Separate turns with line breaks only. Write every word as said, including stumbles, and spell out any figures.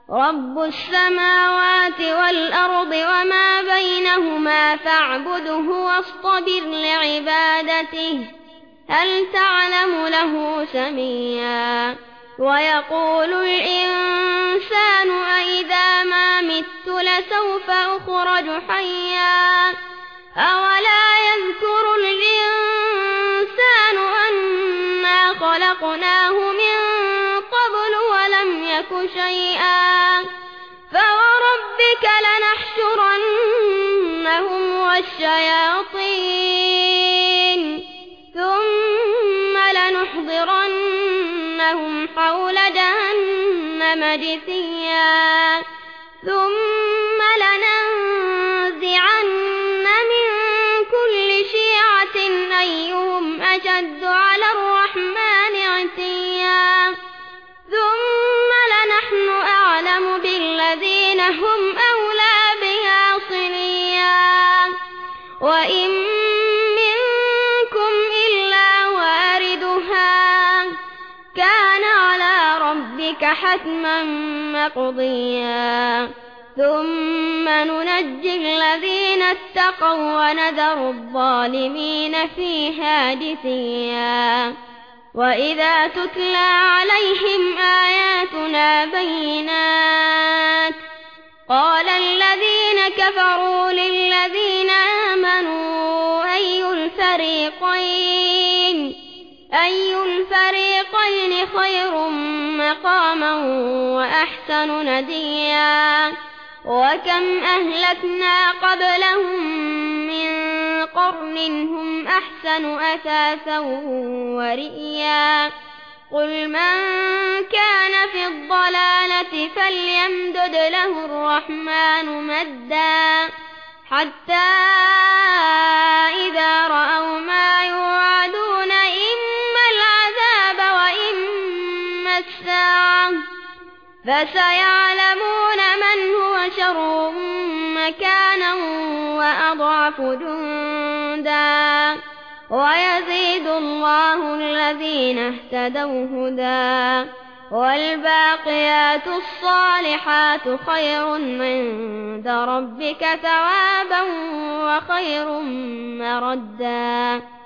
رب السماوات والأرض وما بينهما فاعبده واصطبر لعبادته هل تعلم له سميا ويقول الإنسان أإذا ما مت لسوف أخرج حيا أولا يذكر الإنسان أنا خلقناه من قبل ولم يك شيئا فوربك لنحشرنهم والشياطين ثم لنحضرنهم حول جهنم جثيا ثم لننزعن من كل شيعة أيهم أشد على الرحمن عتيا ثم لنحن أعلم بالذين هم أولى بها صليا وإن منكم إلا واردها كان على ربك حتما مقضيا ثم ننجي الذين اتقوا ونذر الظالمين فيها جثيا وإذا تتلى عليهم آياتنا بينات قال الذين كفروا للذين آمنوا أي الفريقين أي الفريقين خير مقاما وأحسن نديا وكم أهلكنا قبلهم من قرن هم أحسن أثاثا ورئيا قل من كان في الضلالة فليمدد له الرحمن مدا حتى إذا رأوا ما يوعدون إما العذاب وإما الساعة فسيعلمون من هو شر مكانا وأضعف جندا ويزيد الله الذين اهتدوا هدى والباقيات الصالحات خير عند ربك ثوابا وخير مردا.